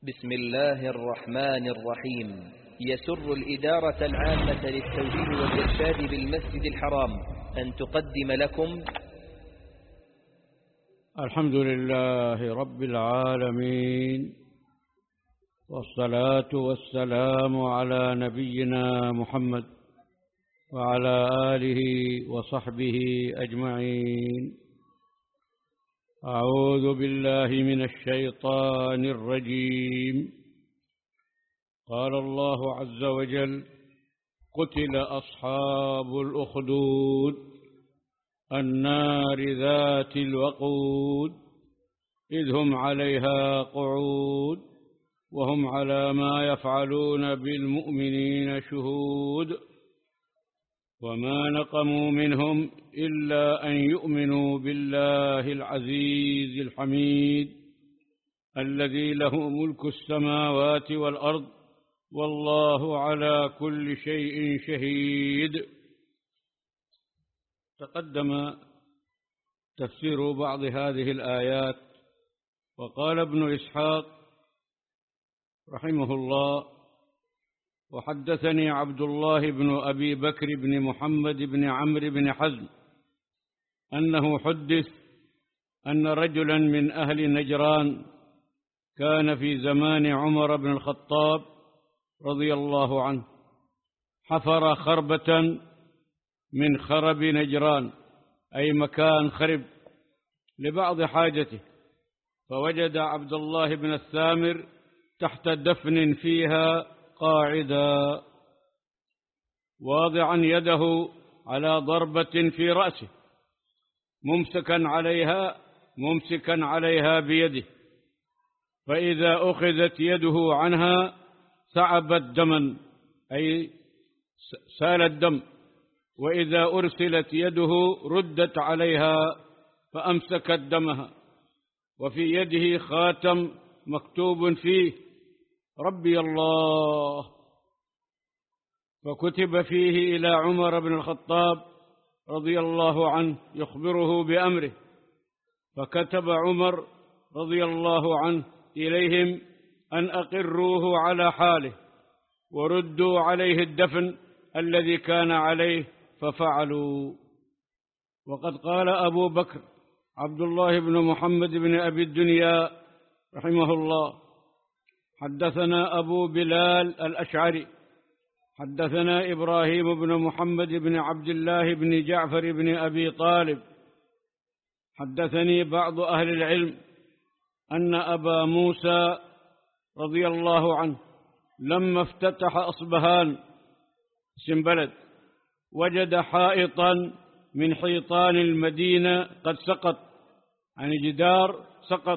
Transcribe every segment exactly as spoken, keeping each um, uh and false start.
بسم الله الرحمن الرحيم. يسر الإدارة العامة للتوجيه والإرشاد بالمسجد الحرام أن تقدم لكم الحمد لله رب العالمين، والصلاة والسلام على نبينا محمد وعلى آله وصحبه أجمعين. أعوذ بالله من الشيطان الرجيم. قال الله عز وجل: قتل أصحاب الأخدود النار ذات الوقود إذ هم عليها قعود وهم على ما يفعلون بالمؤمنين شهود وما نقموا منهم إلا أن يؤمنوا بالله العزيز الحميد الذي له ملك السماوات والأرض والله على كل شيء شهيد. تقدم تفسير بعض هذه الآيات، وقال ابن إسحاق رحمه الله: وحدثني عبد الله بن أبي بكر بن محمد بن عمرو بن حزم أنه حدث أن رجلا من أهل نجران كان في زمان عمر بن الخطاب رضي الله عنه حفر خربة من خرب نجران، أي مكان خرب، لبعض حاجته، فوجد عبد الله بن الثامر تحت دفن فيها قاعدا واضعا يده على ضربة في رأسه ممسكا عليها ممسكا عليها بيده، فإذا أخذت يده عنها ثعبت دما، أي سال الدم، وإذا أرسلت يده ردت عليها فأمسكت دمها، وفي يده خاتم مكتوب فيه ربي الله، فكتب فيه إلى عمر بن الخطاب رضي الله عنه يخبره بأمره، فكتب عمر رضي الله عنه إليهم أن أقروه على حاله وردوا عليه الدفن الذي كان عليه، ففعلوا. وقد قال أبو بكر عبد الله بن محمد بن أبي الدنيا رحمه الله: حدثنا أبو بلال الأشعري حدثنا إبراهيم بن محمد بن عبد الله بن جعفر بن أبي طالب حدثني بعض أهل العلم أن أبا موسى رضي الله عنه لما افتتح أصبهان اسم بلد وجد حائطا من حيطان المدينة قد سقط، يعني جدار سقط،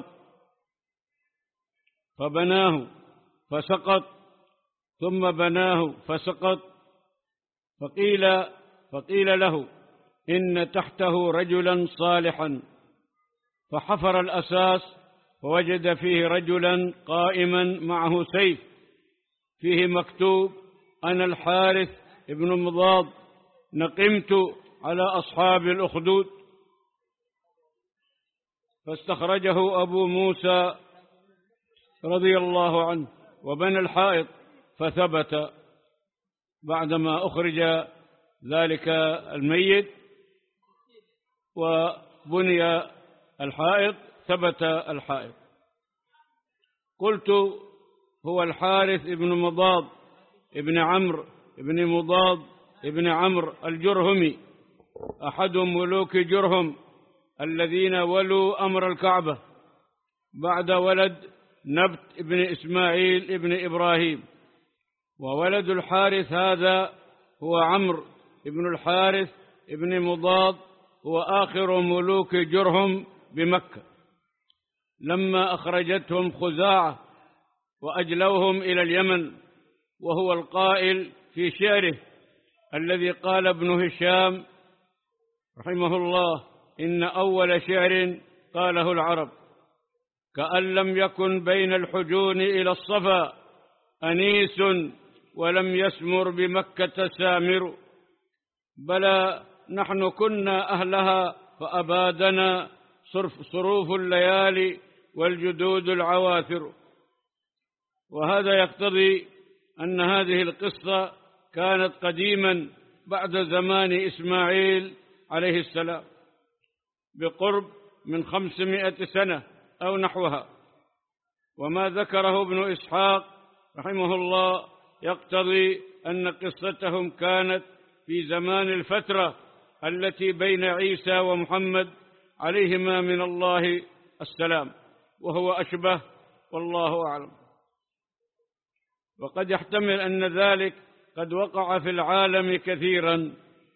فبناه فسقط، ثم بناه فسقط، فقيل فقيل له إن تحته رجلا صالحا، فحفر الأساس فوجد فيه رجلا قائما معه سيف فيه مكتوب: أنا الحارث ابن مضاد نقمت على أصحاب الأخدود. فاستخرجه أبو موسى رضي الله عنه وبنى الحائط، فثبت. بعدما أخرج ذلك الميت وبني الحائط ثبت الحائط. قلت: هو الحارث ابن مضاد ابن عمرو ابن مضاد ابن عمرو الجرهمي، أحد ملوك جرهم الذين ولوا أمر الكعبة بعد ولد نبت ابن إسماعيل ابن إبراهيم، وولد الحارث هذا هو عمرو ابن الحارث ابن مضاد، هو آخر ملوك جرهم بمكة، لما أخرجتهم خزاعة وأجلوهم إلى اليمن، وهو القائل في شعره الذي قال ابن هشام رحمه الله: إن أول شعر قاله العرب كأن لم يكن بين الحجون إلى الصفا أنيس ولم يسمر بمكة سامر، بلى نحن كنا أهلها فأبادنا صرف صروف الليالي والجدود العواثر. وهذا يقتضي أن هذه القصة كانت قديما بعد زمان إسماعيل عليه السلام بقرب من خمسمائة سنة أو نحوها. وما ذكره ابن إسحاق رحمه الله يقتضي أن قصتهم كانت في زمان الفترة التي بين عيسى ومحمد عليهما من الله السلام، وهو أشبه، والله أعلم. وقد يحتمل أن ذلك قد وقع في العالم كثيرا.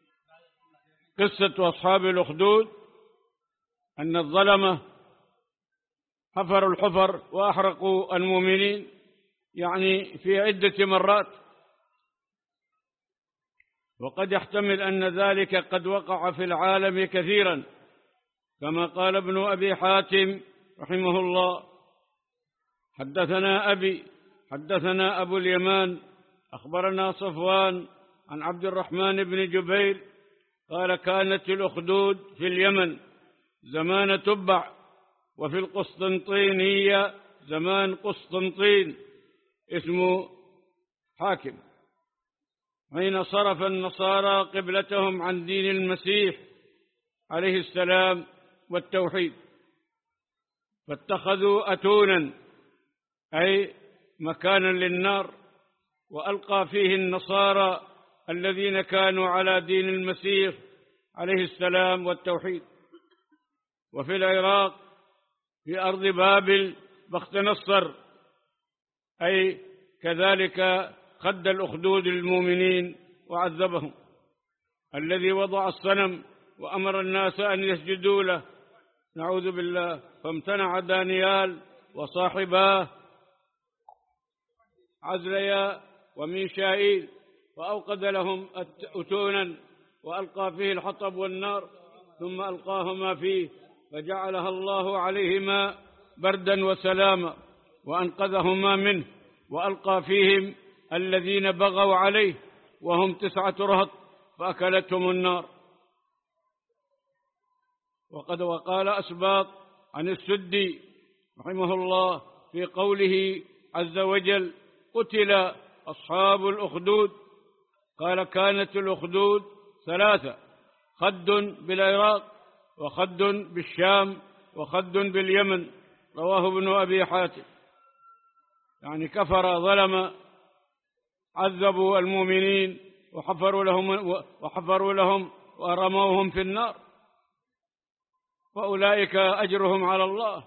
قصة أصحاب الأخدود أن الظلمة حفروا الحفر وأحرقوا المؤمنين، يعني في عدة مرات. وقد يحتمل أن ذلك قد وقع في العالم كثيرا، كما قال ابن أبي حاتم رحمه الله: حدثنا أبي حدثنا أبو اليمان أخبرنا صفوان عن عبد الرحمن بن جبير قال: كانت الأخدود في اليمن زمان تبع، وفي القسطنطينية زمان قسطنطين اسمه حاكم، حين صرف النصارى قبلتهم عن دين المسيح عليه السلام والتوحيد، فاتخذوا أتونا أي مكانا للنار، وألقى فيه النصارى الذين كانوا على دين المسيح عليه السلام والتوحيد. وفي العراق في أرض بابل بخت نصر أي كذلك خد الأخدود المؤمنين وعذبهم، الذي وضع الصنم وأمر الناس أن يسجدوا له، نعوذ بالله، فامتنع دانيال وصاحباه عزريا وميشائيل، فأوقد لهم أتونا وألقى فيه الحطب والنار، ثم ألقاهما فيه فجعلها الله عليهما بردا وسلاما، وأنقذهما منه، وألقى فيهم الذين بغوا عليه وهم تسعة رهط فأكلتهم النار. وقد وقال أسباط عن السدي رحمه الله في قوله عز وجل: قتل أصحاب الأخدود، قال: كانت الأخدود ثلاثة: خد بالعراق، وخد بالشام، وخد باليمن. رواه ابن أبي حاتم. يعني كفر ظلم عذبوا المؤمنين وحفروا لهم وحفروا لهم ورموهم في النار، فأولئك أجرهم على الله.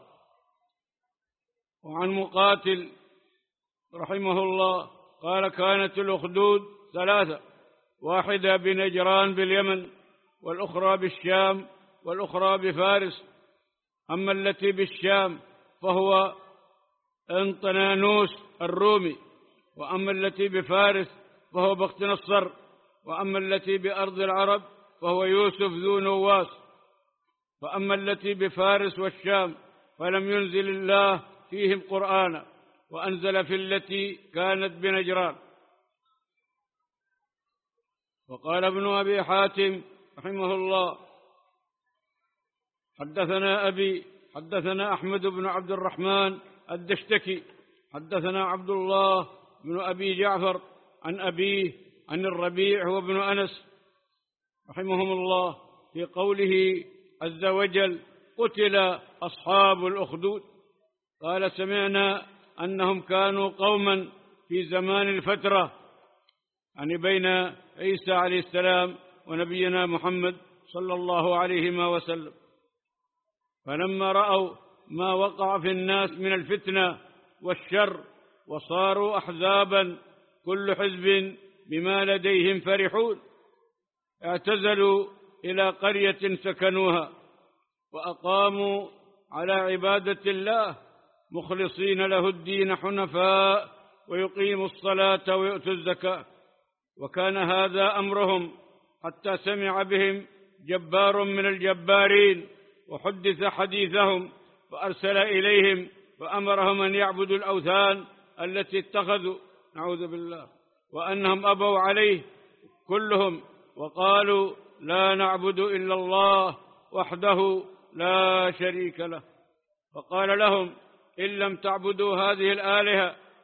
وعن مقاتل رحمه الله قال: كانت الأخدود ثلاثة: واحدة بنجران باليمن، والأخرى بالشام، والأخرى بفارس. أما التي بالشام فهو انطنانوس الرومي، وأما التي بفارس فهو بخت نصر، وأما التي بأرض العرب فهو يوسف ذو نواس. فأما التي بفارس والشام فلم ينزل الله فيهم قرآنا، وأنزل في التي كانت بنجران. وقال ابن أبي حاتم رحمه الله: حدثنا أبي حدثنا أحمد بن عبد الرحمن الدشتكي حدثنا عبد الله بن أبي جعفر عن أبيه عن الربيع وابن أنس رحمهم الله في قوله عز وجل: قتل أصحاب الأخدود. قال: سمعنا أنهم كانوا قوما في زمان الفترة، يعني بين عيسى عليه السلام ونبينا محمد صلى الله عليه وسلم، فلما رأوا ما وقع في الناس من الفتنة والشر وصاروا أحزابا كل حزب بما لديهم فرحون، اعتزلوا إلى قرية سكنوها، وأقاموا على عبادة الله مخلصين له الدين حنفاء، ويقيموا الصلاة ويؤتوا الزكاة. وكان هذا أمرهم حتى سمع بهم جبار من الجبارين وحدث حديثهم، فأرسل إليهم فأمرهم أن يعبدوا الأوثان التي اتخذوا، نعوذ بالله، وأنهم أبوا عليه كلهم وقالوا: لا نعبد إلا الله وحده لا شريك له. فقال لهم: إن لم تعبدوا هذه الآلهة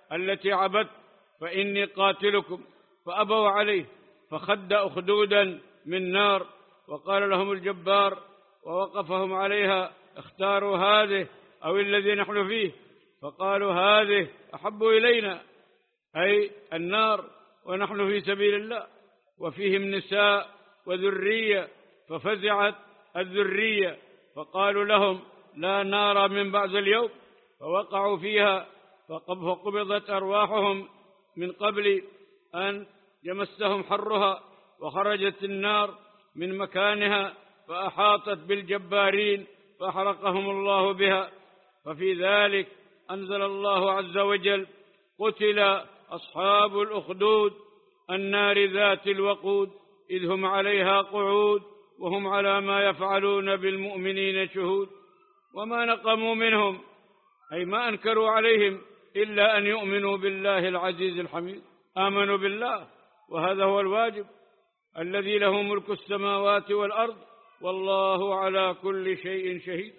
التي عبدت فإني قاتلكم، فأبوا عليه، فخد أخدودا من نار، وقال لهم الجبار ووقفهم عليها: اختاروا هذه أو الذي نحن فيه، فقالوا هذه أحب إلينا، أي النار، ونحن في سبيل الله، وفيهم نساء وذرية، ففزعت الذرية فقالوا لهم: لا نار من بعد اليوم، فوقعوا فيها فقبضت أرواحهم من قبل أن يمسهم حرها، وخرجت النار من مكانها فأحاطت بالجبارين فأحرقهم الله بها. ففي ذلك أنزل الله عز وجل: قتل أصحاب الأخدود النار ذات الوقود إذ هم عليها قعود وهم على ما يفعلون بالمؤمنين شهود. وما نقموا منهم، أي ما أنكروا عليهم، إلا أن يؤمنوا بالله العزيز الحميد. آمنوا بالله، وهذا هو الواجب، الذي له ملك السماوات والأرض، والله على كل شيء شهيد.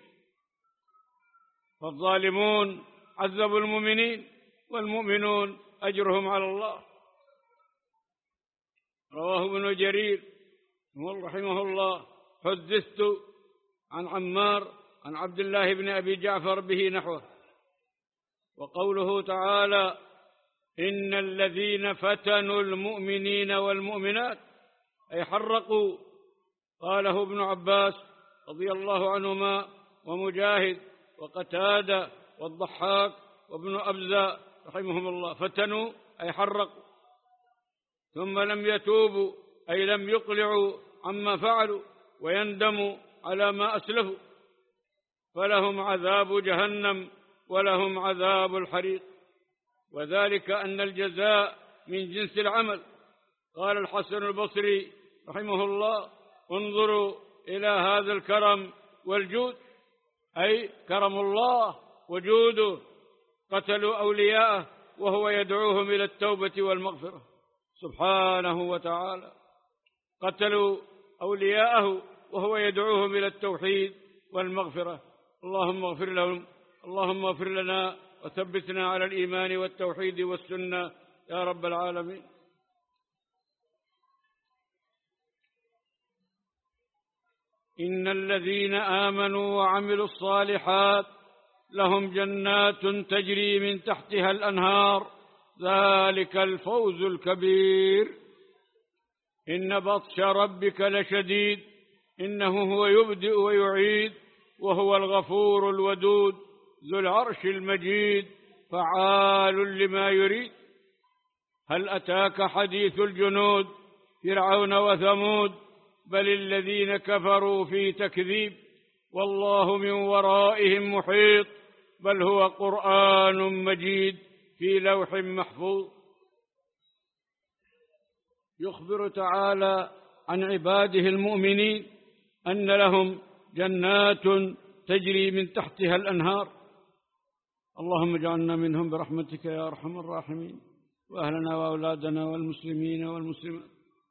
فالظالمون عذبوا المؤمنين، والمؤمنون أجرهم على الله. رواه ابن جرير رحمه الله: حدثت عن عمار عن عبد الله بن أبي جعفر به نحوه. وقوله تعالى: إن الذين فتنوا المؤمنين والمؤمنات، أي حرقوا، قاله ابن عباس رضي الله عنهما ومجاهد وقتادة والضحاك وابن أبزة رحمهم الله. فتنوا أي حرقوا، ثم لم يتوبوا أي لم يقلعوا عما فعلوا ويندموا على ما أسلفوا، فلهم عذاب جهنم ولهم عذاب الحريق، وذلك أن الجزاء من جنس العمل. قال الحسن البصري رحمه الله: انظروا إلى هذا الكرم والجود، أي كرم الله وجوده. قتلوا أولياءه وهو يدعوهم إلى التوبة والمغفرة سبحانه وتعالى. قتلوا أولياءه وهو يدعوهم إلى التوحيد والمغفرة. اللهم اغفر لهم، اللهم اغفر لنا، وثبتنا على الإيمان والتوحيد والسنة يا رب العالمين. إن الذين آمنوا وعملوا الصالحات لهم جنات تجري من تحتها الأنهار ذلك الفوز الكبير. إن بطش ربك لشديد إنه هو يبدئ ويعيد وهو الغفور الودود ذو العرش المجيد فعال لما يريد. هل أتاك حديث الجنود فرعون وثمود بل الذين كفروا في تكذيب والله من ورائهم محيط بل هو قرآن مجيد في لوح محفوظ. يخبر تعالى عن عباده المؤمنين أن لهم جنات تجري من تحتها الأنهار. اللهم اجعلنا منهم برحمتك يا أرحم الراحمين، وأهلنا وأولادنا والمسلمين والمسلمات.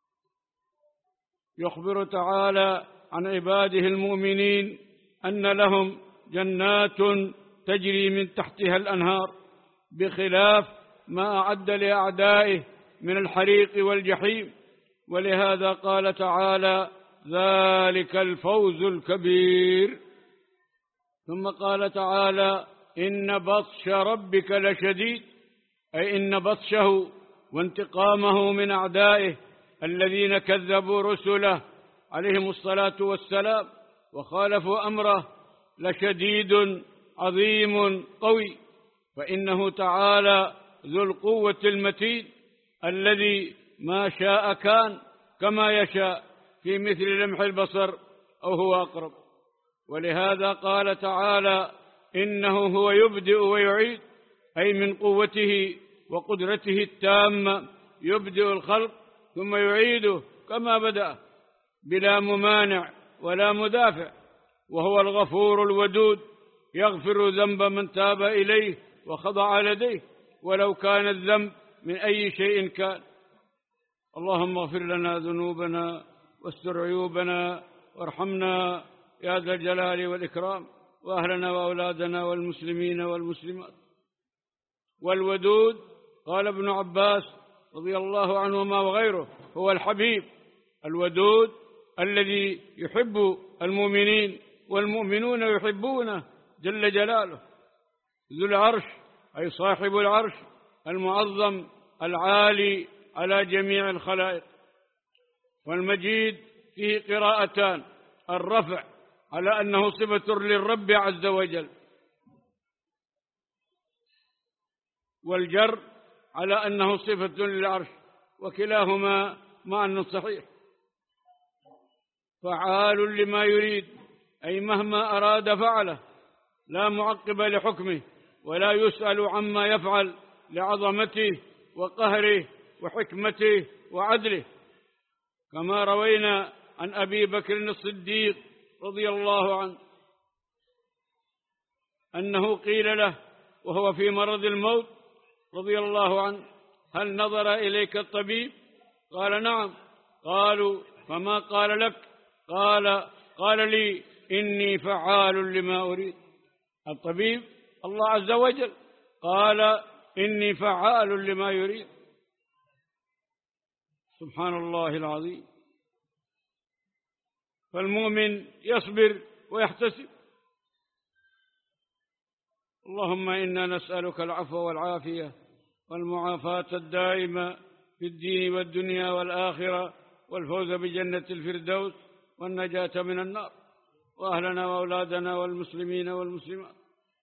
يخبر تعالى عن عباده المؤمنين أن لهم جنات تجري من تحتها الأنهار، بخلاف ما أعد لأعدائه من الحريق والجحيم. ولهذا قال تعالى: ذلك الفوز الكبير. ثم قال تعالى: إن بطش ربك لشديد، أي إن بطشه وانتقامه من أعدائه الذين كذبوا رسله عليهم الصلاة والسلام وخالفوا أمره لشديد عظيم قوي. فإنه تعالى ذو القوة المتين الذي ما شاء كان كما يشاء في مثل لمح البصر أو هو أقرب. ولهذا قال تعالى: إنه هو يبدئ ويعيد، أي من قوته وقدرته التامة يبدئ الخلق ثم يعيده كما بدأ بلا ممانع ولا مدافع. وهو الغفور الودود يغفر ذنب من تاب إليه وخضع لديه ولو كان الذنب من أي شيء كان. اللهم اغفر لنا ذنوبنا واستر عيوبنا وارحمنا يا ذا الجلال والإكرام، وأهلنا وأولادنا والمسلمين والمسلمات. والودود قال ابن عباس رضي الله عنهما وغيره: هو الحبيب الودود الذي يحب المؤمنين والمؤمنون يحبونه جل جلاله، ذو العرش أي صاحب العرش المعظم العالي على جميع الخلائق. والمجيد فيه قراءتان: الرفع على أنه صفة للرب عز وجل، والجر على أنه صفة للعرش، وكلاهما معنى صحيح. فعال لما يريد أي مهما أراد فعله، لا معقب لحكمه، ولا يسأل عما يفعل لعظمته وقهره وحكمته وعدله. كما روينا عن أبي بكر الصديق رضي الله عنه أنه قيل له وهو في مرض الموت رضي الله عنه: هل نظر إليك الطبيب؟ قال: نعم. قالوا: فما قال لك؟ قال: قال لي: إني فعال لما أريد. الطبيب الله عز وجل، قال: إني فعال لما يريد. سبحان الله العظيم. فالمؤمن يصبر ويحتسب. اللهم إنا نسألك العفو والعافية والمعافاة الدائمة في الدين والدنيا والآخرة، والفوز بجنة الفردوس، والنجاة من النار، وأهلنا وأولادنا والمسلمين والمسلمات.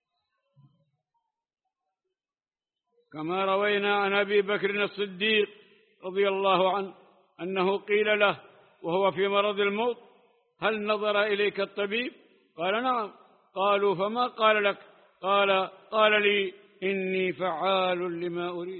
كما روينا عن أبي بكر الصديق رضي الله عنه أنه قيل له وهو في مرض الموت: هل نظر إليك الطبيب؟ قال: نعم. قالوا: فما قال لك؟ قال: قال لي: إني فعال لما أريد.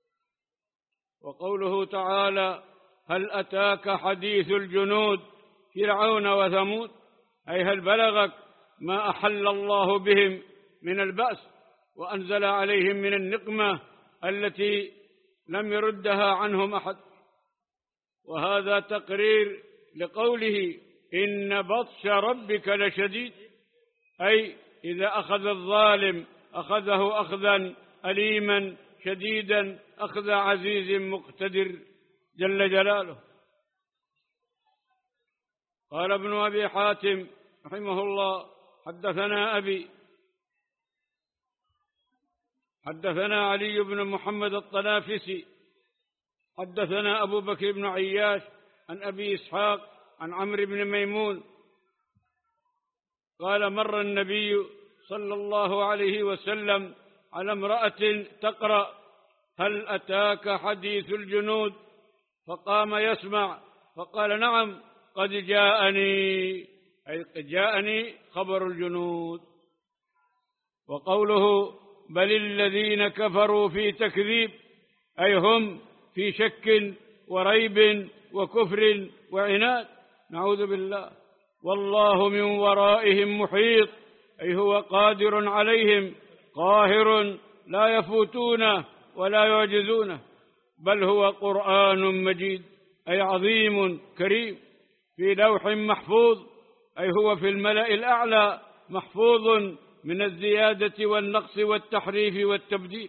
وقوله تعالى: هل أتاك حديث الجنود فرعون وثمود، أي هل بلغك ما أحل الله بهم من البأس وأنزل عليهم من النقمة التي لم يردها عنهم أحد. وهذا تقرير لقوله: إن بطش ربك لشديد، أي إذا أخذ الظالم أخذه أخذا أليما شديدا، أخذ عزيز مقتدر جل جلاله. قال ابن أبي حاتم رحمه الله: حدثنا أبي حدثنا علي بن محمد الطنافسي حدثنا أبو بكر بن عياش عن أبي إسحاق عن عمرو بن ميمون قال: مر النبي صلى الله عليه وسلم على امرأة تقرأ: هل أتاك حديث الجنود؟ فقام يسمع فقال: نعم، قد جاءني، أي قد جاءني خبر الجنود. وقوله: بل الذين كفروا في تكذيب، أي هم في شك وريب وكفر وعناد، نعوذ بالله. والله من ورائهم محيط، أي هو قادر عليهم قاهر لا يفوتونه ولا يعجزونه. بل هو قرآن مجيد، أي عظيم كريم، في لوح محفوظ، أي هو في الملأ الأعلى، محفوظ من الزيادة والنقص والتحريف والتبديل.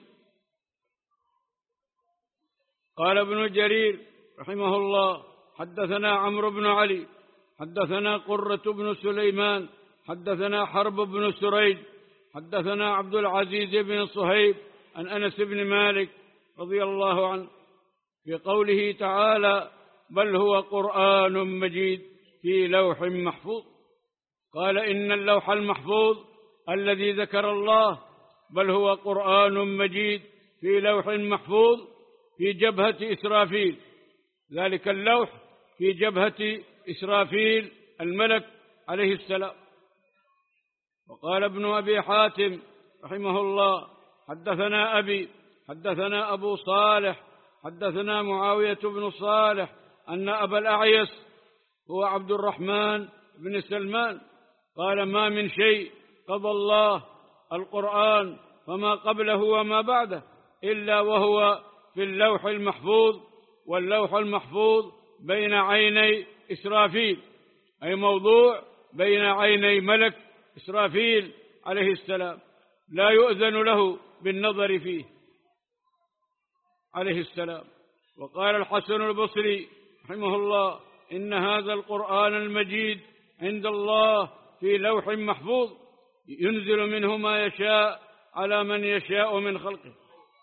قال ابن جرير رحمه الله: حدثنا عمرو بن علي حدثنا قرة بن سليمان حدثنا حرب بن سريج حدثنا عبد العزيز بن صهيب عن أنس بن مالك رضي الله عنه في قوله تعالى: بل هو قرآن مجيد في لوح محفوظ. قال: إن اللوح المحفوظ الذي ذكر الله بل هو قرآن مجيد في لوح محفوظ في جبهة إسرافيل، ذلك اللوح في جبهة إسرافيل الملك عليه السلام. وقال ابن أبي حاتم رحمه الله: حدثنا أبي حدثنا أبو صالح حدثنا معاوية بن صالح أن أبا الأعيس هو عبد الرحمن بن سلمان قال: ما من شيء قضى الله القرآن فما قبله وما بعده إلا وهو في اللوح المحفوظ، واللوح المحفوظ بين عيني إسرافيل، أي موضوع بين عيني ملك إسرافيل عليه السلام، لا يؤذن له بالنظر فيه. عليه السلام. وقال الحسن البصري رحمه الله: إن هذا القرآن المجيد عند الله في لوح محفوظ ينزل منه ما يشاء على من يشاء من خلقه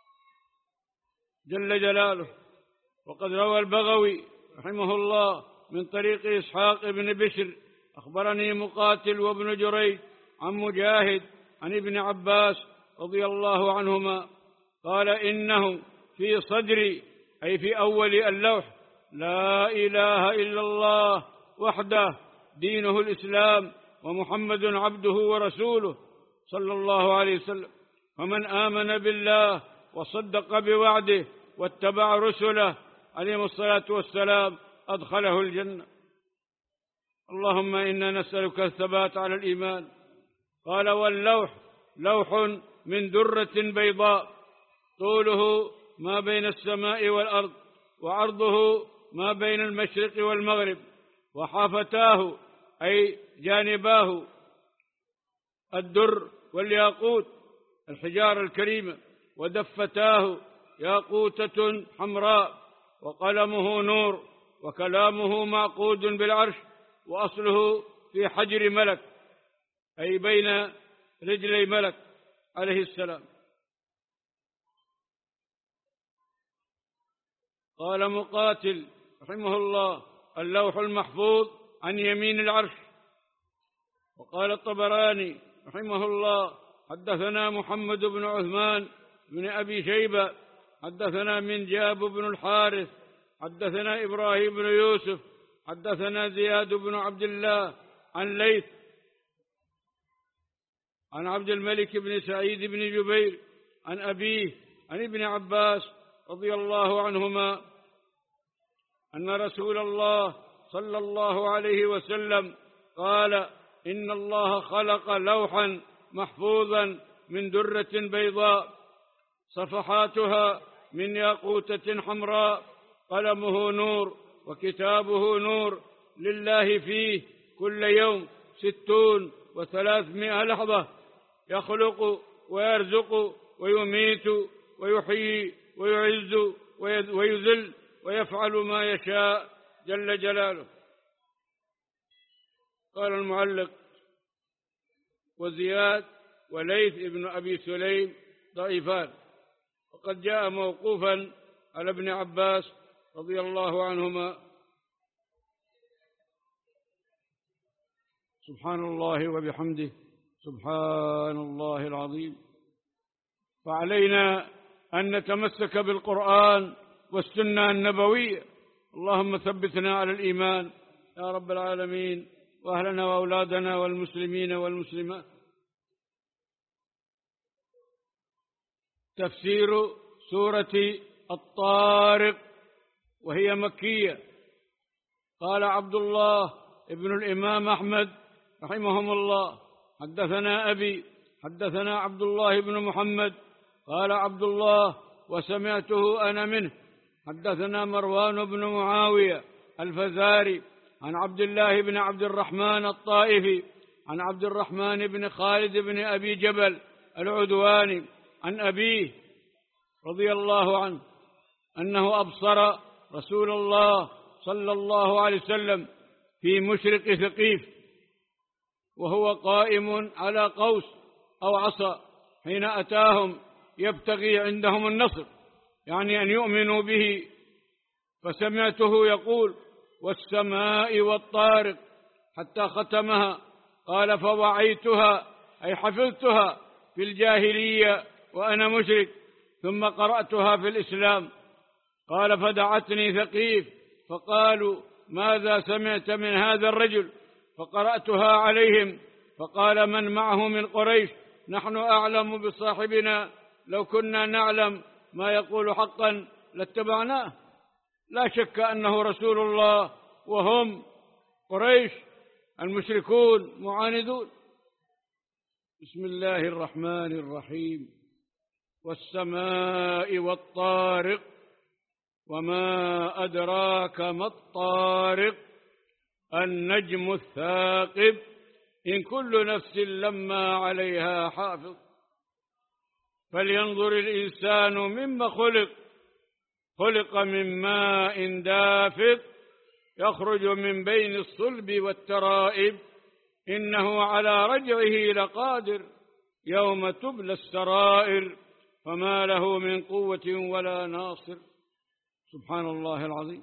جل جلاله. وقد روى البغوي رحمه الله من طريق إسحاق بن بشر أخبرني مقاتل وابن جريج عن مجاهد عن ابن عباس رضي الله عنهما قال: إنه في صدري، أي في أول اللوح: لا إله إلا الله وحده دينه الإسلام ومحمد عبده ورسوله صلى الله عليه وسلم، فمن آمن بالله وصدق بوعده واتبع رسله عليهم الصلاة والسلام أدخله الجنة. اللهم إنا نسألك الثبات على الإيمان. قال: واللوح لوح من درة بيضاء طوله ما بين السماء والأرض وعرضه ما بين المشرق والمغرب، وحافتاه أي جانباه الدر والياقوت الحجارة الكريمة، ودفتاه ياقوتة حمراء، وقلمه نور، وكلامه معقود بالعرش، وأصله في حجر ملك أي بين رجلي ملك عليه السلام. قال مقاتل رحمه الله: اللوح المحفوظ عن يمين العرش. وقال الطبراني رحمه الله: حدثنا محمد بن عثمان بن أبي شيبة حدثنا من جاب بن الحارث حدثنا إبراهيم بن يوسف حدثنا زياد بن عبد الله عن ليث عن عبد الملك بن سعيد بن جبير عن أبيه عن ابن عباس رضي الله عنهما أن رسول الله صلى الله عليه وسلم قال: إن الله خلق لوحا محفوظا من درة بيضاء صفحاتها من ياقوتة حمراء، قلمه نور وكتابه نور، لله فيه كل يوم ستون وثلاثمائة لحظة، يخلق ويرزق ويميت ويحيي ويعز ويذل ويفعل ما يشاء جل جلاله. قال المعلق: وزياد وليث ابن أبي سليم ضعيفان، وقد جاء موقوفا على ابن عباس رضي الله عنهما. سبحان الله وبحمده، سبحان الله العظيم. فعلينا أن نتمسك بالقرآن والسنة النبوية. اللهم ثبتنا على الإيمان يا رب العالمين، وأهلنا وأولادنا والمسلمين والمسلمات. تفسير سورة الطارق وهي مكية. قال عبد الله ابن الإمام أحمد رحمهم الله: حدثنا أبي حدثنا عبد الله بن محمد قال عبد الله وسمعته أنا منه: حدثنا مروان بن معاوية الفزاري عن عبد الله بن عبد الرحمن الطائفي عن عبد الرحمن بن خالد بن أبي جبل العدواني عن أبيه رضي الله عنه أنه أبصر رسول الله صلى الله عليه وسلم في مشرق ثقيف وهو قائم على قوس أو عصا حين أتاهم يبتغي عندهم النصر، يعني أن يؤمنوا به، فسمعته يقول: والسماء والطارق، حتى ختمها. قال: فوعيتها أي حفظتها في الجاهلية وأنا مشرك، ثم قرأتها في الإسلام. قال: فدعتني ثقيف فقالوا: ماذا سمعت من هذا الرجل؟ فقرأتها عليهم، فقال من معه من قريش: نحن أعلم بصاحبنا، لو كنا نعلم ما يقول حقا لاتبعناه. لا شك أنه رسول الله، وهم قريش المشركون معاندون. بسم الله الرحمن الرحيم. والسماء والطارق، وما أدراك ما الطارق، النجم الثاقب، إن كل نفس لما عليها حافظ. فلينظر الإنسان مما خلق، خلق من ماء دافق يخرج من بين الصلب والترائب إنه على رجعه لقادر يوم تبلى السرائر فما له من قوة ولا ناصر. سبحان الله العظيم.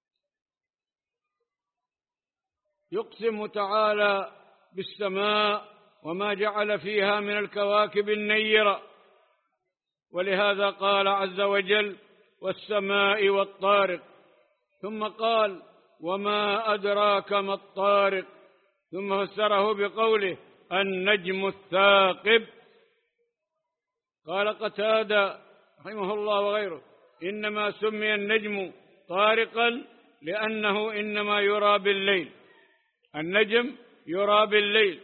يقسم تعالى بالسماء وما جعل فيها من الكواكب النيرة، ولهذا قال عز وجل والسماء والطارق، ثم قال وما أدراك ما الطارق، ثم فسره بقوله النجم الثاقب. قال قتادة رحمه الله وغيره إنما سمي النجم طارقا لأنه إنما يرى بالليل، النجم يرى بالليل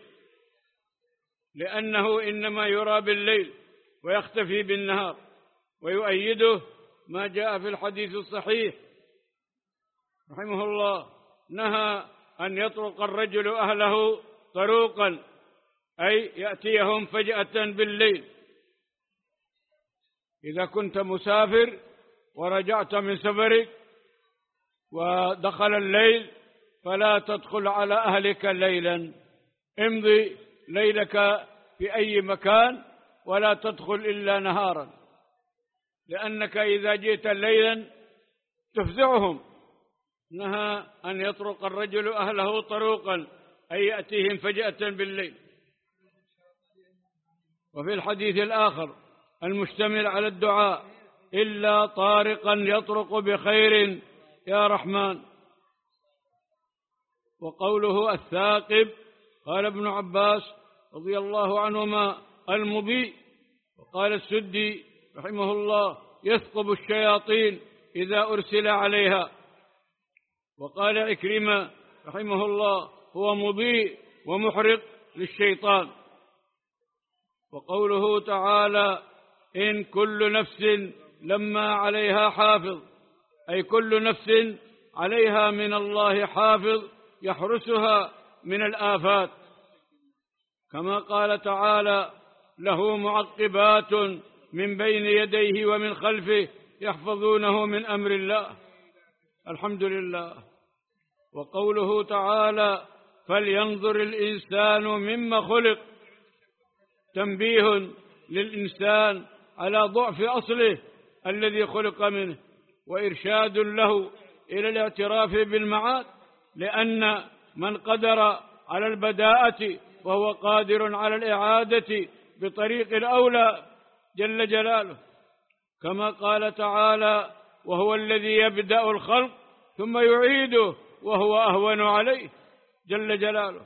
لأنه إنما يرى بالليل ويختفي بالنهار، ويؤيده ما جاء في الحديث الصحيح رحمه الله نهى أن يطرق الرجل أهله طروقا، أي يأتيهم فجأة بالليل. إذا كنت مسافر ورجعت من سفرك ودخل الليل فلا تدخل على أهلك ليلا، امضي ليلك في أي مكان ولا تدخل إلا نهارا، لأنك إذا جئت ليلا تفزعهم. نهى أن يطرق الرجل أهله طروقا أي يأتيهم فجأة بالليل. وفي الحديث الآخر المشتمل على الدعاء إلا طارقا يطرق بخير يا رحمن. وقوله الثاقب قال ابن عباس رضي الله عنهما المضيء، وقال السدي رحمه الله يثقب الشياطين إذا أرسل عليها، وقال عكرمة رحمه الله هو مضيء ومحرق للشيطان. وقوله تعالى إن كل نفس لما عليها حافظ، أي كل نفس عليها من الله حافظ يحرسها من الآفات، كما قال تعالى له معقبات من بين يديه ومن خلفه يحفظونه من أمر الله. الحمد لله. وقوله تعالى فلينظر الإنسان مما خلق، تنبيه للإنسان على ضعف أصله الذي خلق منه، وإرشاد له إلى الاعتراف بالمعاد، لأن من قدر على البداءة وهو قادر على الإعادة بطريق الأولى جل جلاله، كما قال تعالى وهو الذي يبدأ الخلق ثم يعيده وهو أهون عليه جل جلاله.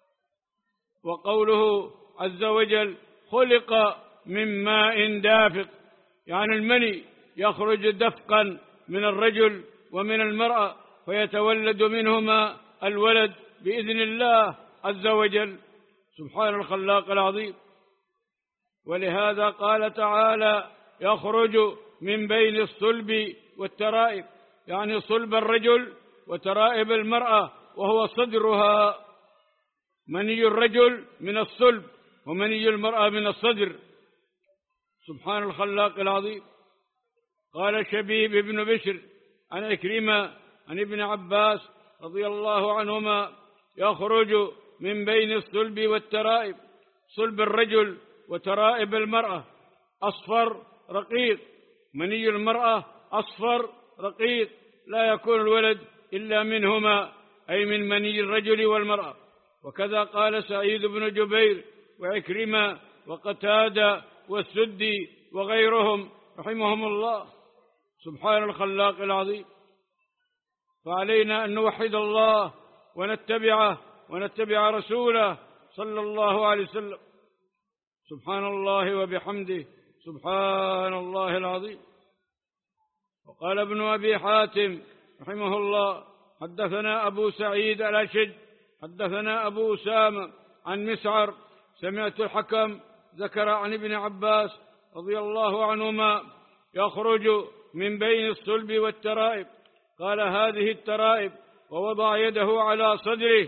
وقوله عز وجل خلق من ماء دافق، يعني المني يخرج دفقا من الرجل ومن المرأة فيتولد منهما الولد بإذن الله عز وجل. سبحان الخلاق العظيم. ولهذا قال تعالى يخرج من بين الصلب والترائب، يعني صلب الرجل وترائب المرأة وهو صدرها. مني الرجل من الصلب ومني المرأة من الصدر. سبحان الخلاق العظيم. قال شبيب بن بشر عن عكرمة عن ابن عباس رضي الله عنهما يخرج من بين الصلب والترائب، صلب الرجل وترائب المرأة أصفر رقيق، مني المرأة أصفر رقيق، لا يكون الولد إلا منهما، أي من مني الرجل والمرأة. وكذا قال سعيد بن جبير وعكرمة وقتادة والسدي وغيرهم رحمهم الله. سبحان الخلاق العظيم. فعلينا أن نوحد الله ونتبعه ونتبع رسوله صلى الله عليه وسلم. سبحان الله وبحمده سبحان الله العظيم. وقال ابن أبي حاتم رحمه الله حدثنا أبو سعيد الأشج حدثنا أبو أسامة عن مسعر سمعت الحكم ذكر عن ابن عباس رضي الله عنهما يخرج من بين الصلب والترائب، قال هذه الترائب، ووضع يده على صدره.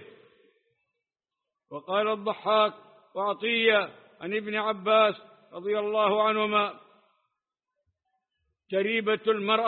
وقال الضحاك وعطية عن ابن عباس رضي الله عنهما تريبة المرأة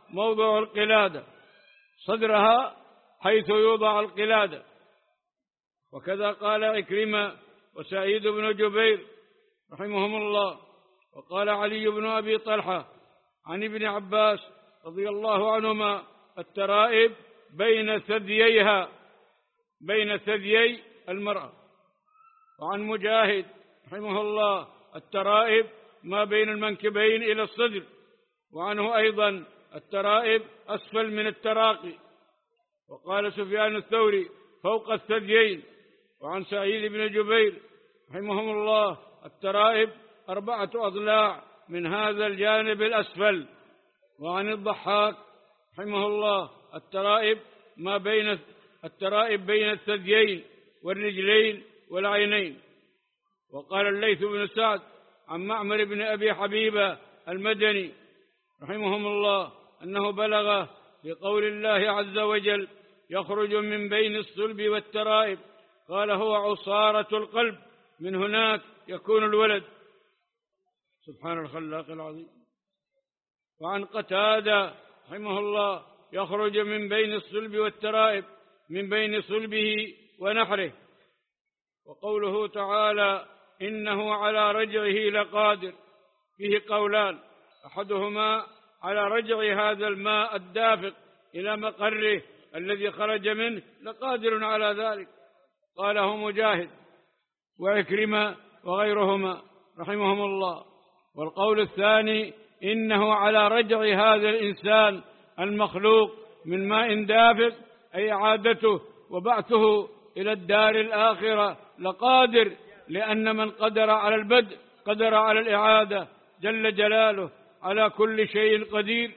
موضع القلادة، صدرها حيث يوضع القلادة. وكذا قال عكرمة وسعيد بن جبير رحمهم الله. وقال علي بن أبي طلحة عن ابن عباس رضي الله عنهما: الترائب بين ثدييها، بين ثديي المرأة. وعن مجاهد رحمه الله: الترائب ما بين المنكبين إلى الصدر. وعنه أيضا: الترائب أسفل من التراقي. وقال سفيان الثوري: فوق الثديين. وعن سعيد بن جبير رحمهم الله: الترائب أربعة أضلاع من هذا الجانب الأسفل. وعن الضحاك رحمه الله: الترائب ما بين الترائب بين الثديين والرجلين والعينين. وقال الليث بن سعد عن معمر بن أبي حبيبة المدني رحمهم الله أنه بلغ في قول الله عز وجل: يخرج من بين الصلب والترائب، قال: هو عصارة القلب، من هناك يكون الولد. سبحان الخلاق العظيم. وعن قتادة رحمه الله: يخرج من بين الصلب والترائب، من بين صلبه ونحره. وقوله تعالى: إنه على رجعه لقادر، فيه قولان: أحدهما على رجع هذا الماء الدافق إلى مقره الذي خرج منه لقادر على ذلك، قاله مجاهد وعكرمة وغيرهما رحمهم الله. والقول الثاني: إنه على رجع هذا الإنسان المخلوق من ماء دافق، أي إعادته وبعثه إلى الدار الآخرة لقادر، لأن من قدر على البدء قدر على الإعادة، جل جلاله على كل شيء قدير.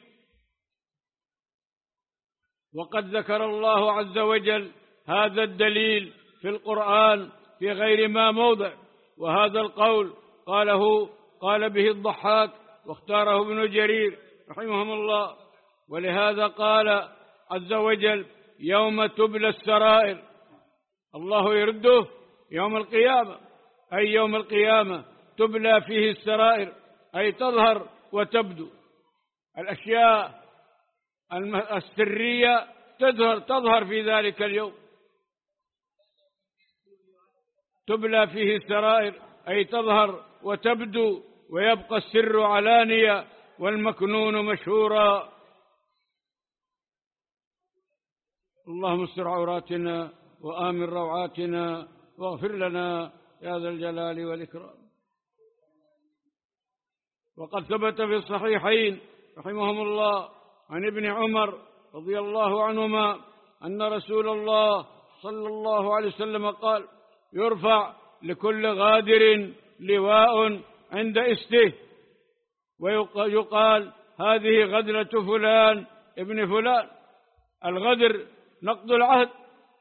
وقد ذكر الله عز وجل هذا الدليل في القرآن في غير ما موضع، وهذا القول قاله قال به الضحاك واختاره ابن جرير رحمهم الله. ولهذا قال عز وجل: يوم تبلى السرائر، الله يرده يوم القيامة، أي يوم القيامة تبلى فيه السرائر، أي تظهر وتبدو الأشياء السرية، تظهر تظهر في ذلك اليوم. تبلى فيه السرائر أي تظهر وتبدو، ويبقى السر علانية والمكنون مشهورا. اللهم استر عوراتنا وآمن روعاتنا واغفر لنا يا ذا الجلال والإكرام. وقد ثبت في الصحيحين رحمهم الله عن ابن عمر رضي الله عنهما أن رسول الله صلى الله عليه وسلم قال: يرفع لكل غادر لواء عند استه، ويقال: هذه غدرة فلان ابن فلان. الغدر نقض العهد،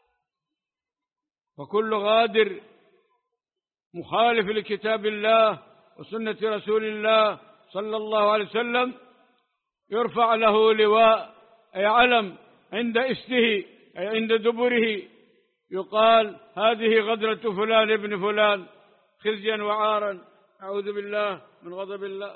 وكل غادر مخالف لكتاب الله وسنة رسول الله صلى الله عليه وسلم يرفع له لواء، أي علم، عند استه، أي عند دبره، يقال: هذه غدرة فلان ابن فلان، خزيا وعارا، أعوذ بالله من غضب الله.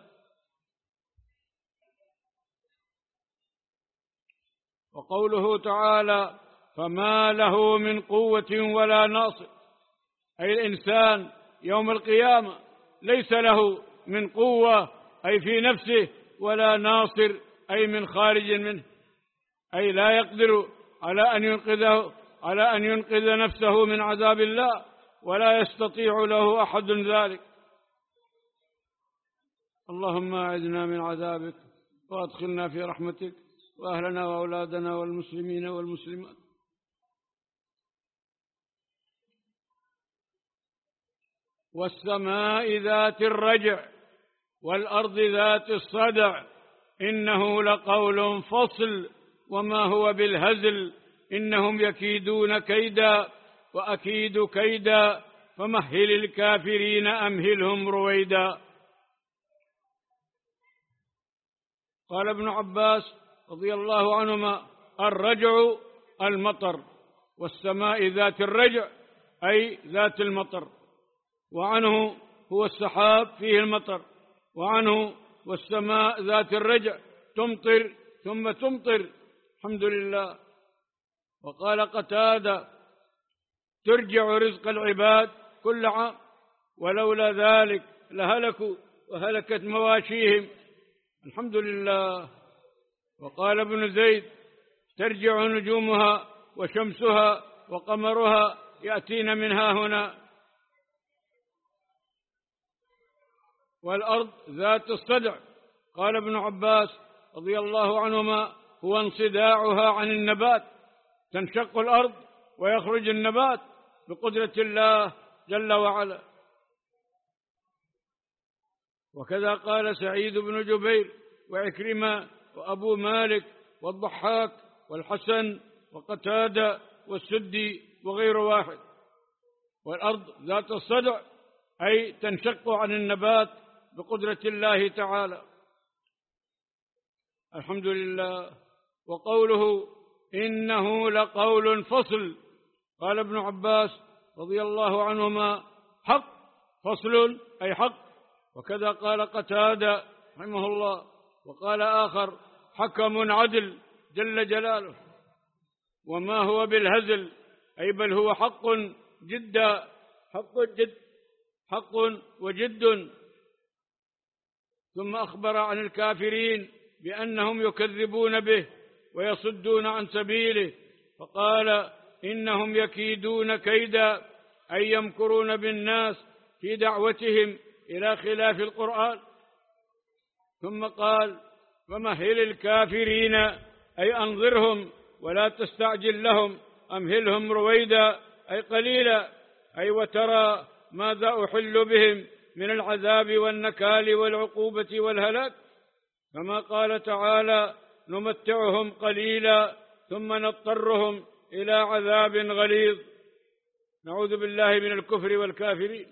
وقوله تعالى: فما له من قوة ولا ناصر، أي الإنسان يوم القيامة ليس له من قوة، أي في نفسه، ولا ناصر، أي من خارج منه، أي لا يقدر على أن ينقذه على أن ينقذ نفسه من عذاب الله، ولا يستطيع له أحد ذلك. اللهم أعذنا من عذابك وأدخلنا في رحمتك، وأهلنا وأولادنا والمسلمين والمسلمات. والسماء ذات الرجع والأرض ذات الصدع إنه لقول فصل وما هو بالهزل إنهم يكيدون كيدا وأكيد كيدا فمهل الكافرين أمهلهم رويدا. قال ابن عباس رضي الله عنهما: الرجع المطر، والسماء ذات الرجع أي ذات المطر، وعنه هو السحاب فيه المطر، وعنه والسماء ذات الرجع تمطر ثم تمطر، الحمد لله. وقال قتادة: ترجع رزق العباد كل عام، ولولا ذلك لهلكوا وهلكت مواشيهم، الحمد لله. وقال ابن زيد: ترجع نجومها وشمسها وقمرها يأتين منها هنا. والأرض ذات الصدع، قال ابن عباس رضي الله عنهما: هو انصداعها عن النبات، تنشق الأرض ويخرج النبات بقدرة الله جل وعلا. وكذا قال سعيد بن جبير وعكرمة وأبو مالك والضحاك والحسن وقتادة والسدي وغير واحد. والأرض ذات الصدع أي تنشق عن النبات بقدرة الله تعالى، الحمد لله. وقوله: إنه لقول فصل، قال ابن عباس رضي الله عنهما: حق، فصل أي حق. وكذا قال قتادة رحمه الله. وقال آخر: حكم عدل جل جلاله. وما هو بالهزل، أي بل هو حق جدا، حق جد، حق وجد. ثم أخبر عن الكافرين بأنهم يكذبون به ويصدون عن سبيله، فقال: إنهم يكيدون كيدا، أي يمكرون بالناس في دعوتهم إلى خلاف القرآن. ثم قال: فمهل الكافرين، أي أنظرهم ولا تستعجل لهم، أمهلهم رويدا، أي قليلا، أي وترى ماذا أحل بهم من العذاب والنكال والعقوبة والهلاك، كما قال تعالى: نمتعهم قليلا ثم نضطرهم إلى عذاب غليظ. نعوذ بالله من الكفر والكافرين.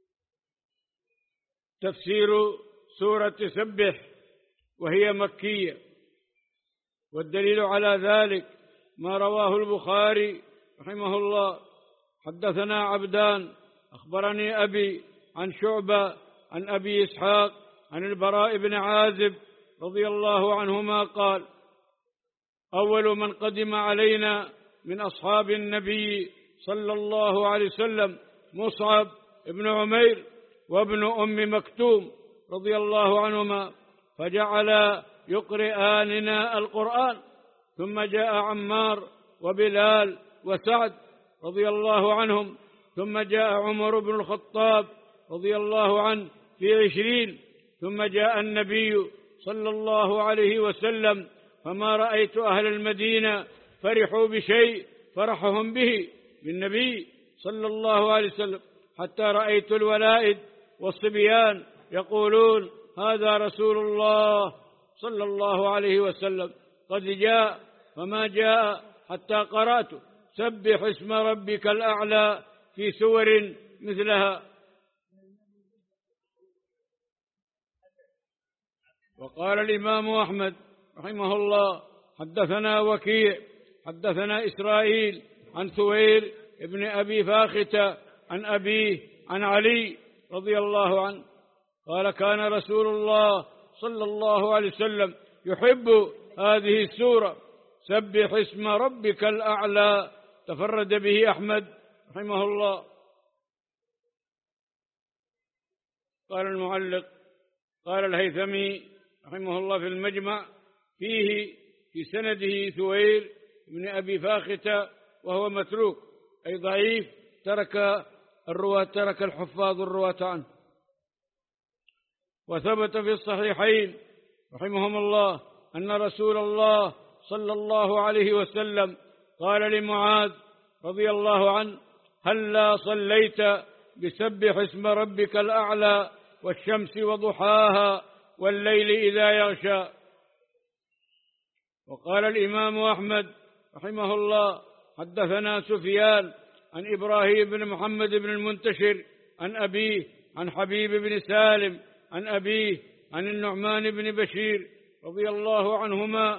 تفسير سورة سبح، وهي مكية، والدليل على ذلك ما رواه البخاري رحمه الله: حدثنا عبدان أخبرني أبي عن شعبة عن أبي إسحاق عن البراء بن عازب رضي الله عنهما قال: أول من قدم علينا من أصحاب النبي صلى الله عليه وسلم مصعب بن عمير وابن أم مكتوم رضي الله عنهما، فجعل يقرئاننا القرآن. ثم جاء عمار وبلال وسعد رضي الله عنهم. ثم جاء عمر بن الخطاب رضي الله عنه في عشرين. ثم جاء النبي صلى الله عليه وسلم، فما رأيت أهل المدينة فرحوا بشيء فرحهم به بالنبي صلى الله عليه وسلم، حتى رأيت الولائد والصبيان يقولون: هذا رسول الله صلى الله عليه وسلم قد جاء، فما جاء حتى قرأت: سبح اسم ربك الأعلى في سور مثلها. وقال الإمام أحمد رحمه الله: حدثنا وكيع حدثنا إسرائيل عن ثوير ابن أبي فاختة عن أبيه عن علي رضي الله عنه قال: كان رسول الله صلى الله عليه وسلم يحب هذه السورة: سبح اسم ربك الأعلى. تفرد به أحمد رحمه الله. قال المعلق: قال الهيثمي رحمه الله في المجمع: فيه في سنده ثوير بن أبي فاختة وهو متروك، أي ضعيف، ترك الرواة ترك الحفاظ الرواة عنه. وثبت في الصحيحين رحمهم الله أن رسول الله صلى الله عليه وسلم قال لمعاذ رضي الله عنه: هلا صليت بسبح اسم ربك الأعلى والشمس وضحاها والليل إذا يغشى. وقال الإمام أحمد رحمه الله: حدثنا سفيان عن إبراهيم بن محمد بن المنتشر عن أبيه عن حبيب بن سالم عن أبيه عن النعمان بن بشير رضي الله عنهما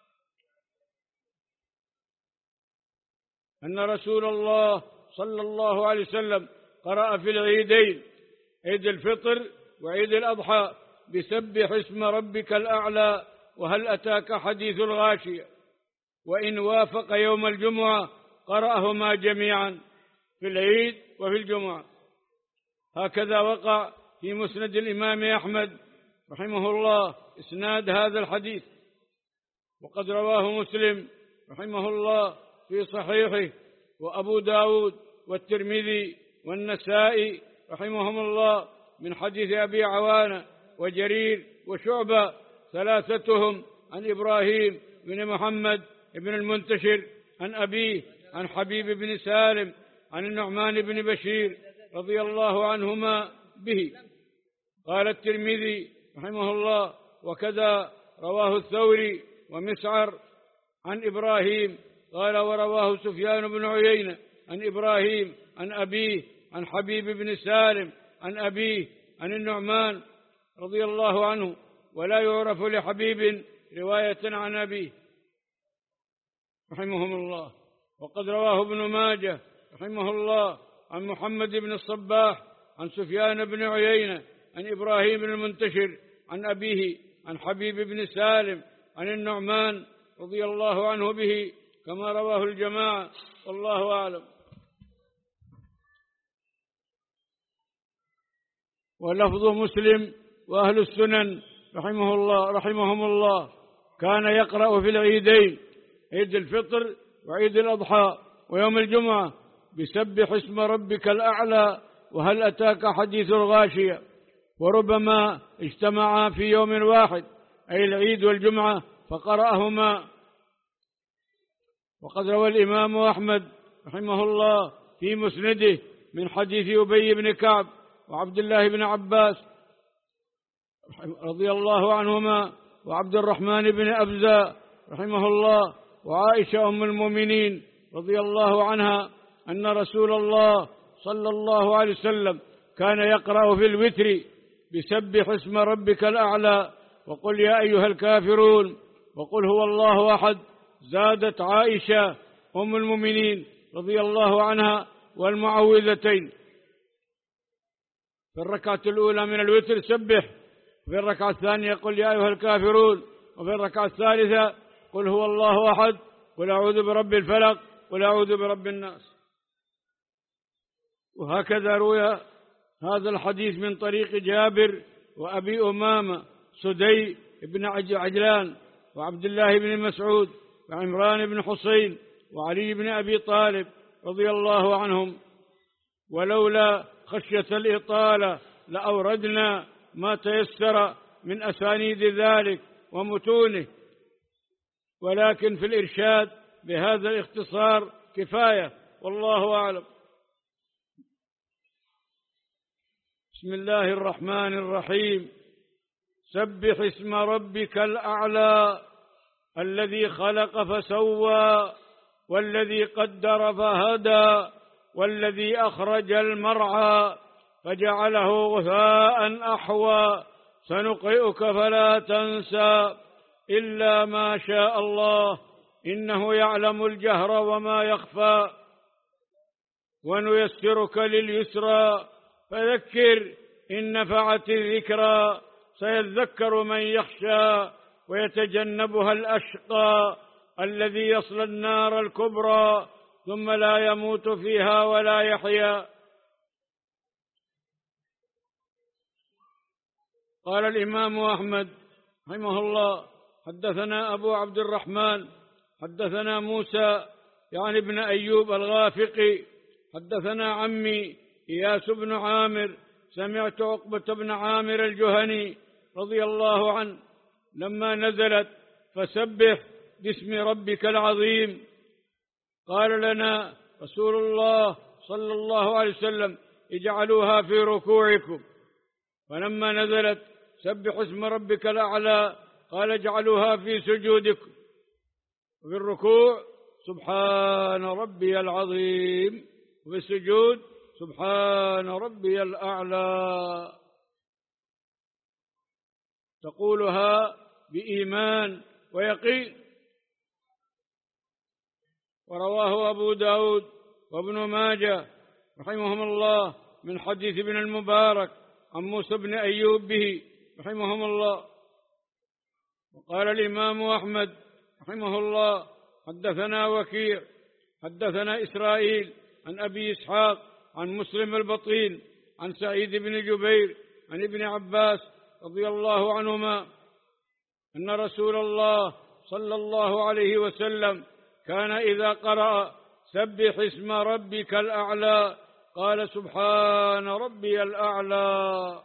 أن رسول الله صلى الله عليه وسلم قرأ في العيدين، عيد الفطر وعيد الأضحى، بسبح اسم ربك الأعلى وهل أتاك حديث الغاشية، وإن وافق يوم الجمعة قرأهما جميعا في العيد وفي الجمعة. هكذا وقع في مسند الإمام أحمد رحمه الله إسناد هذا الحديث. وقد رواه مسلم رحمه الله في صحيحه، وأبو داود والترمذي والنسائي رحمهم الله من حديث أبي عوانة وجرير وشعبة ثلاثتهم عن إبراهيم بن محمد بن المنتشر عن أبيه عن حبيب بن سالم عن النعمان بن بشير رضي الله عنهما به. قال الترمذي رحمه الله: وكذا رواه الثوري ومسعر عن إبراهيم. قال: ورواه سفيان بن عيينة عن إبراهيم عن أبيه عن حبيب بن سالم عن أبيه عن النعمان رضي الله عنه، ولا يعرف لحبيب رواية عن أبيه رحمهم الله. وقد رواه ابن ماجه رحمه الله عن محمد بن الصباح عن سفيان بن عيينة عن إبراهيم بن المنتشر عن أبيه عن حبيب بن سالم عن النعمان رضي الله عنه به، كما رواه الجماعة، والله أعلم. ولفظ مسلم وأهل السنن رحمه الله رحمهم الله كان يقرأ في العيدين، عيد الفطر وعيد الأضحى ويوم الجمعة، بسبح اسم ربك الأعلى وهل أتاك حديث الغاشية، وربما اجتمعا في يوم واحد أي العيد والجمعة فقرأهما. وقد روى الإمام أحمد رحمه الله في مسنده من حديث أبي بن كعب وعبد الله بن عباس رضي الله عنهما وعبد الرحمن بن أبزة رحمه الله وعائشة أم المؤمنين رضي الله عنها أن رسول الله صلى الله عليه وسلم كان يقرأ في الوتر بسبح اسم ربك الأعلى وقل يا أيها الكافرون وقل هو الله أحد. زادت عائشة أم المؤمنين رضي الله عنها والمعوذتين. في الركعة الأولى من الوتر سبح، وفي الركعة الثانية قل يا أيها الكافرون، وفي الركعة الثالثة قل هو الله أحد، قل أعوذ برب الفلق، قل أعوذ برب الناس. وهكذا روي هذا الحديث من طريق جابر وأبي أمامة سدي بن عجلان وعبد الله بن مسعود وعمران بن حسين وعلي بن أبي طالب رضي الله عنهم. ولولا خشية الإطالة لأوردنا ما تيسر من أسانيد ذلك ومتونه، ولكن في الإرشاد بهذا الاختصار كفاية، والله أعلم. بسم الله الرحمن الرحيم. سبح اسم ربك الأعلى الذي خلق فسوى والذي قدر فهدى والذي أخرج المرعى فجعله غثاء أحوى سنقرئك فلا تنسى إلا ما شاء الله إنه يعلم الجهر وما يخفى ونيسرك لليسرى فذكر إن نفعت الذكرى سيذكر من يخشى ويتجنبها الأشقى الذي يصلى النار الكبرى ثم لا يموت فيها ولا يحيا. قال الإمام أحمد رحمه الله: حدثنا أبو عبد الرحمن حدثنا موسى يعني ابن أيوب الغافقي حدثنا عمي إياس بن عامر سمعت عقبة بن عامر الجهني رضي الله عنه لما نزلت فسبح باسم ربك العظيم قال لنا رسول الله صلى الله عليه وسلم: اجعلوها في ركوعكم. فلما نزلت سبح اسم ربك الأعلى قال: اجعلوها في سجودكم. وفي الركوع سبحان ربي العظيم، وفي السجود سبحان ربي الأعلى. تقولها بإيمان ويقين. ورواه أبو داود وابن ماجه رحمهم الله من حديث ابن المبارك عن موسى بن أيوب به رحمهم الله. وقال الإمام أحمد رحمه الله: حدثنا وكيع حدثنا إسرائيل عن أبي إسحاق عن مسلم البطين عن سعيد بن جبير عن ابن عباس رضي الله عنهما أن رسول الله صلى الله عليه وسلم كان إذا قرأ سبح اسم ربك الأعلى قال سبحان ربي الأعلى.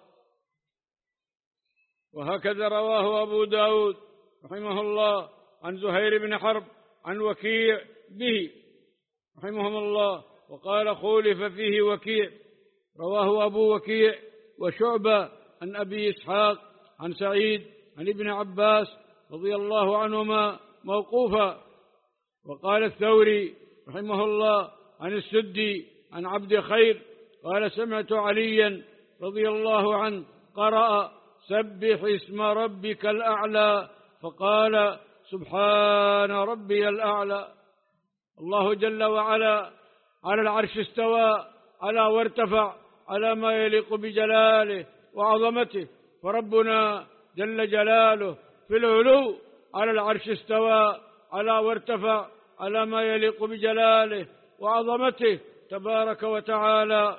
وهكذا رواه أبو داود رحمه الله عن زهير بن حرب عن وكيع به رحمهم الله، وقال خولف فيه وكيع. رواه أبو وكيع وشعبة عن أبي إسحاق عن سعيد عن ابن عباس رضي الله عنهما موقوفا. وقال الثوري رحمه الله عن السدي عن عبد خير قال سمعت عليا رضي الله عنه قرأ سبح اسم ربك الأعلى فقال سبحان ربي الأعلى. الله جل وعلا على العرش استوى على وارتفع على ما يليق بجلاله وعظمته، فربنا جل جلاله في العلو على العرش استوى على وارتفع على ما يليق بجلاله وعظمته تبارك وتعالى.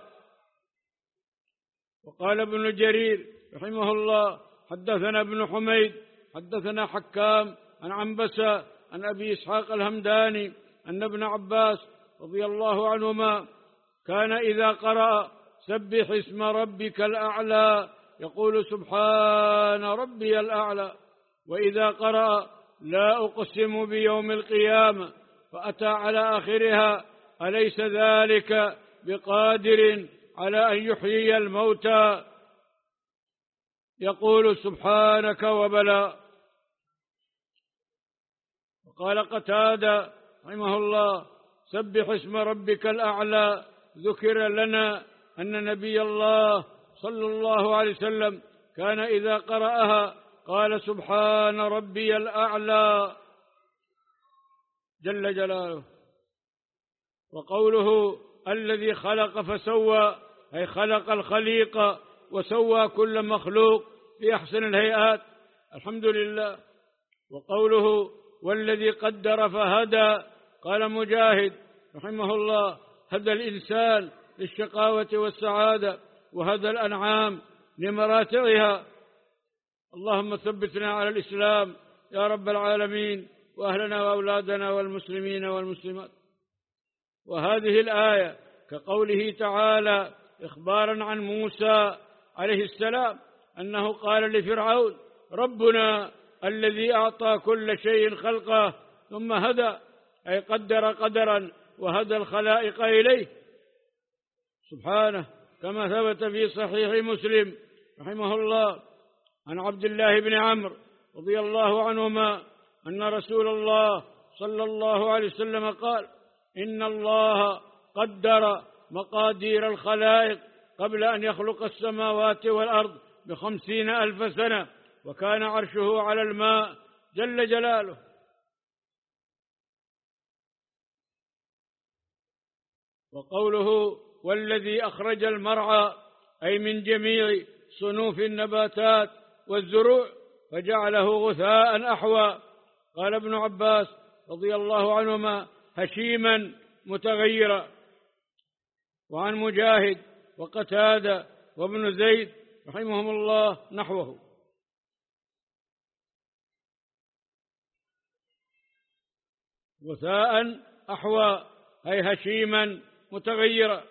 وقال ابن جرير رحمه الله حدثنا ابن حميد حدثنا حكام عن عنبسة عن أبي إسحاق الهمداني أن ابن عباس رضي الله عنهما كان إذا قرأ سبح اسم ربك الأعلى يقول سبحان ربي الأعلى، وإذا قرأ لا أقسم بيوم القيامة فأتى على آخرها أليس ذلك بقادر على أن يحيي الموتى يقول سبحانك وبلى. وقال قتادة رحمه الله سبح اسم ربك الأعلى ذكر لنا أن نبي الله صلى الله عليه وسلم كان إذا قرأها قال سبحان ربي الأعلى جل جلاله. وقوله الذي خلق فسوى أي خلق الخليق وسوى كل مخلوق في أحسن الهيئات، الحمد لله. وقوله والذي قدر فهدى قال مجاهد رحمه الله هدى الإنسان للشقاوة والسعادة وهدى الأنعام لمراتعها. اللهم ثبتنا على الإسلام يا رب العالمين، وأهلنا وأولادنا والمسلمين والمسلمات. وهذه الآية كقوله تعالى إخبارا عن موسى عليه السلام أنه قال لفرعون ربنا الذي أعطى كل شيء خلقه ثم هدى، أي قدر قدرا وهدى الخلائق إليه سبحانه، كما ثبت في صحيح مسلم رحمه الله عن عبد الله بن عمرو رضي الله عنهما أن رسول الله صلى الله عليه وسلم قال إن الله قدر مقادير الخلائق قبل أن يخلق السماوات والأرض بخمسين ألف سنة، وكان عرشه على الماء جل جلاله. وقوله والذي أخرج المرعى أي من جميع صنوف النباتات والزروع فجعله غثاء أحوى. قال ابن عباس رضي الله عنهما هشيما متغيرا. وعن مجاهد وقتادة وابن زيد رحمهم الله نحوه. غثاء أحوى أي هشيما متغيرا.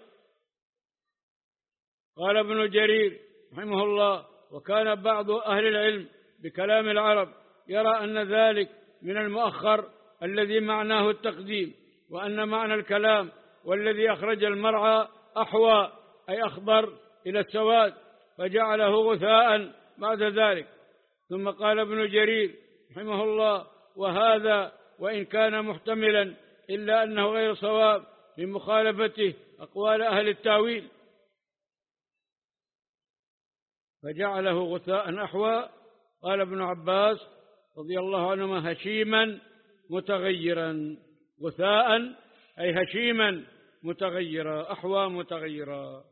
قال ابن جرير رحمه الله وكان بعض أهل العلم بكلام العرب يرى أن ذلك من المؤخر الذي معناه التقديم، وأن معنى الكلام والذي أخرج المرعى أحوى أي أخبر إلى السواد فجعله غثاء بعد ذلك. ثم قال ابن جرير رحمه الله وهذا وإن كان محتملا إلا أنه غير صواب لمخالفته أقوال أهل التاويل، فجعله غثاء أحوى. قال ابن عباس رضي الله عنهما هشيما متغيرا، غثاء أي هشيما متغيرا، أحوى متغيرا.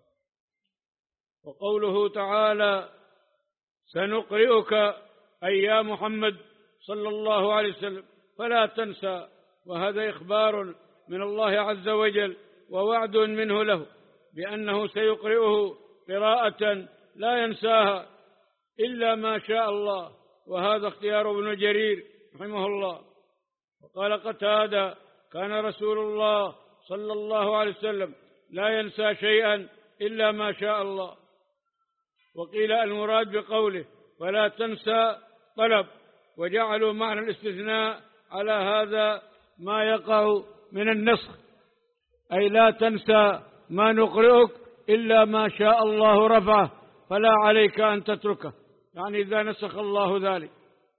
وقوله تعالى سنقرئك أي يا محمد صلى الله عليه وسلم: فلا تنسى. وهذا إخبار من الله عز وجل ووعد منه له بأنه سيقرئه قراءة لا ينساها إلا ما شاء الله، وهذا اختيار ابن جرير رحمه الله. وقال قتادة: كان رسول الله صلى الله عليه وسلم لا ينسى شيئا إلا ما شاء الله. وقيل المراد بقوله ولا تنسى طلب، وجعلوا معنى الاستثناء على هذا ما يقع من النسخ، أي لا تنسى ما نقرئك إلا ما شاء الله رفعه، فلا عليك أن تتركه، يعني إذا نسخ الله ذلك.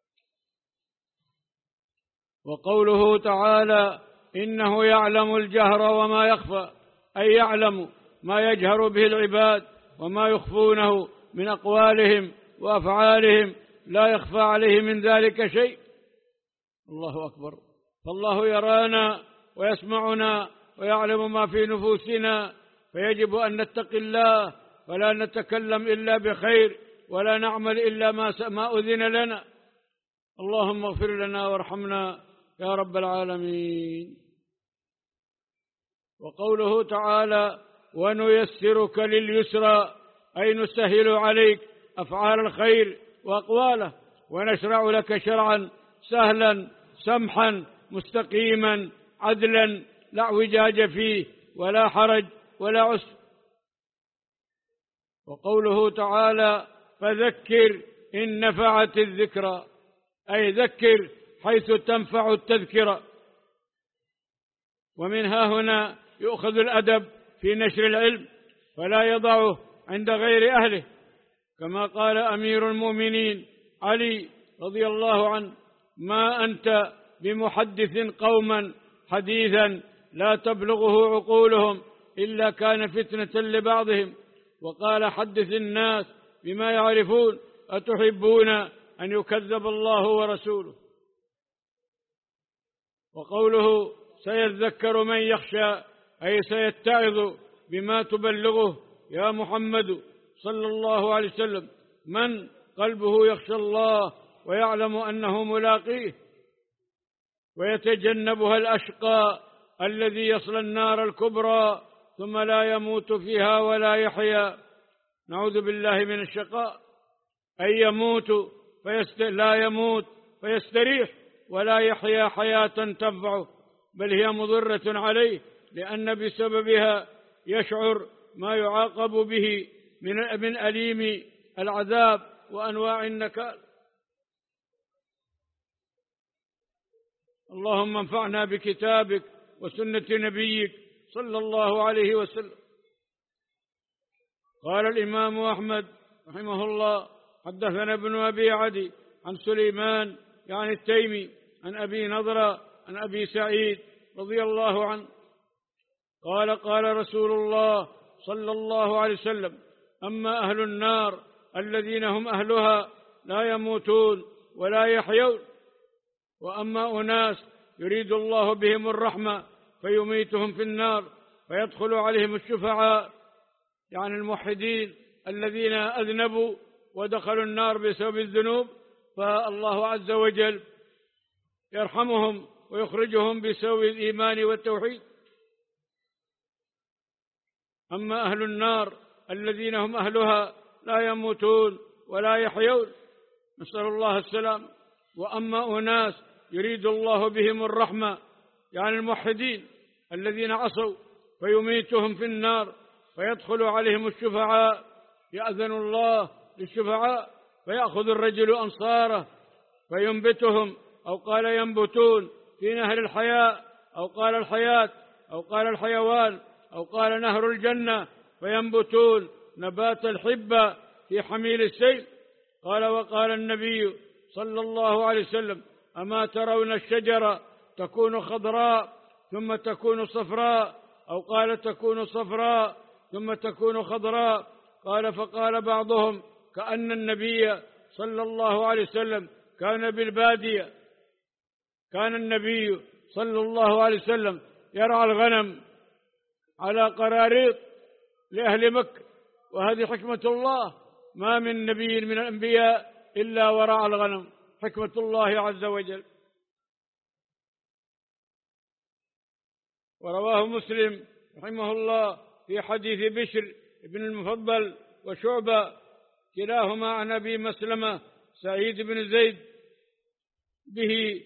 وقوله تعالى: إنه يعلم الجهر وما يخفى، أي يعلم ما يجهر به العباد وما يخفونه من أقوالهم وأفعالهم، لا يخفى عليه من ذلك شيء. الله أكبر. فالله يرانا ويسمعنا ويعلم ما في نفوسنا، فيجب أن نتقي الله ولا نتكلم إلا بخير ولا نعمل إلا ما أذن لنا. اللهم اغفر لنا وارحمنا يا رب العالمين. وقوله تعالى: ونيسرك لليسرى، أي نسهل عليك أفعال الخير وأقواله، ونشرع لك شرعا سهلا سمحا مستقيما عدلا لا اعوجاج فيه ولا حرج ولا عسر. وقوله تعالى: فذكر إن نفعت الذكرى، أي ذكر حيث تنفع التذكرة. ومنها هنا يؤخذ الأدب في نشر العلم، فلا يضعه عند غير أهله، كما قال أمير المؤمنين علي رضي الله عنه: ما أنت بمحدث قوما حديثا لا تبلغه عقولهم إلا كان فتنة لبعضهم. وقال: حدث الناس بما يعرفون، أتحبون أن يكذب الله ورسوله. وقوله: سيذكر من يخشى، أي سيتعظ بما تبلغه يا محمد صلى الله عليه وسلم من قلبه يخشى الله ويعلم أنه ملاقيه، ويتجنبها الأشقى الذي يصل النار الكبرى ثم لا يموت فيها ولا يحيا. نعوذ بالله من الشقاء، أي يموت فيست... لا يموت فيستريح ولا يحيا حياة تنفعه، بل هي مضرة عليه، لأن بسببها يشعر ما يعاقب به من من أليم العذاب وأنواع النكال. اللهم انفعنا بكتابك وسنة نبيك صلى الله عليه وسلم. قال الإمام أحمد رحمه الله: حدثنا ابن أبي عدي عن سليمان يعني التيمي عن أبي نضرة عن أبي سعيد رضي الله عنه قال: قال رسول الله صلى الله عليه وسلم: أما أهل النار الذين هم أهلها لا يموتون ولا يحيون، وأما أناس يريد الله بهم الرحمة فيميتهم في النار فيدخل عليهم الشفعاء، يعني الموحدين الذين أذنبوا ودخلوا النار بسبب الذنوب، فالله عز وجل يرحمهم ويخرجهم بسبب الإيمان والتوحيد. أما أهل النار الذين هم أهلها لا يموتون ولا يحيون، نسأل الله السلام. وأما أناس يريد الله بهم الرحمة، يعني الموحدين الذين عصوا، فيميتهم في النار فيدخل عليهم الشفعاء، يأذن الله للشفعاء فيأخذ الرجل أنصاره فينبتهم، أو قال ينبتون في نهر الحياة، أو قال الحياة، أو قال الحيوان، أو قال نهر الجنة، فينبتون نبات الحبة في حميل السيل. قال: وقال النبي صلى الله عليه وسلم: أما ترون الشجرة تكون خضراء ثم تكون صفراء، أو قال تكون صفراء ثم تكون خضراء. قال: فقال بعضهم: كأن النبي صلى الله عليه وسلم كان بالبادية، كان النبي صلى الله عليه وسلم يرعى الغنم على قراريط لأهل مكة، وهذه حكمة الله، ما من نبي من الأنبياء إلا ورعى الغنم. حكمة الله عز وجل. ورواه مسلم رحمه الله في حديث بشر بن المفضل وشعبة كلاهما عن أبي مسلمة سعيد بن زيد به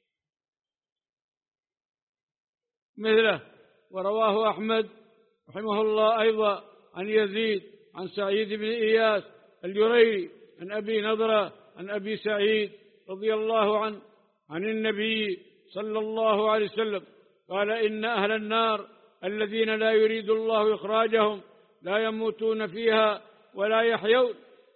مثله. ورواه أحمد رحمه الله أيضا عن يزيد عن سعيد بن إياس اليريري عن أبي نضرة عن أبي سعيد رضي الله عنه عن النبي صلى الله عليه وسلم قال إن أهل النار الذين لا يريد الله إخراجهم لا يموتون فيها ولا يحيون،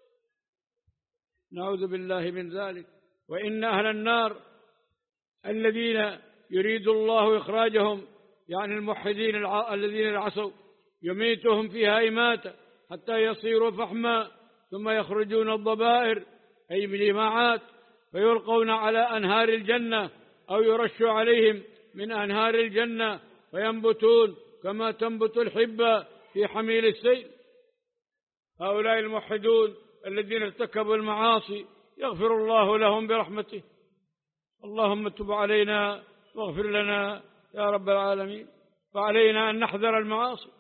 نعوذ بالله من ذلك. وإن أهل النار الذين يريد الله إخراجهم يعني الموحدين الذين عصوا يميتهم فيها إماتة حتى يصيروا فحما ثم يخرجون الضبائر أي بالجماعات فيلقون على أنهار الجنة أو يرش عليهم من أنهار الجنة فينبتون كما تنبت الحبة في حميل السيل. هؤلاء الموحدون الذين ارتكبوا المعاصي يغفر الله لهم برحمته. اللهم تب علينا واغفر لنا يا رب العالمين. فعلينا أن نحذر المعاصي.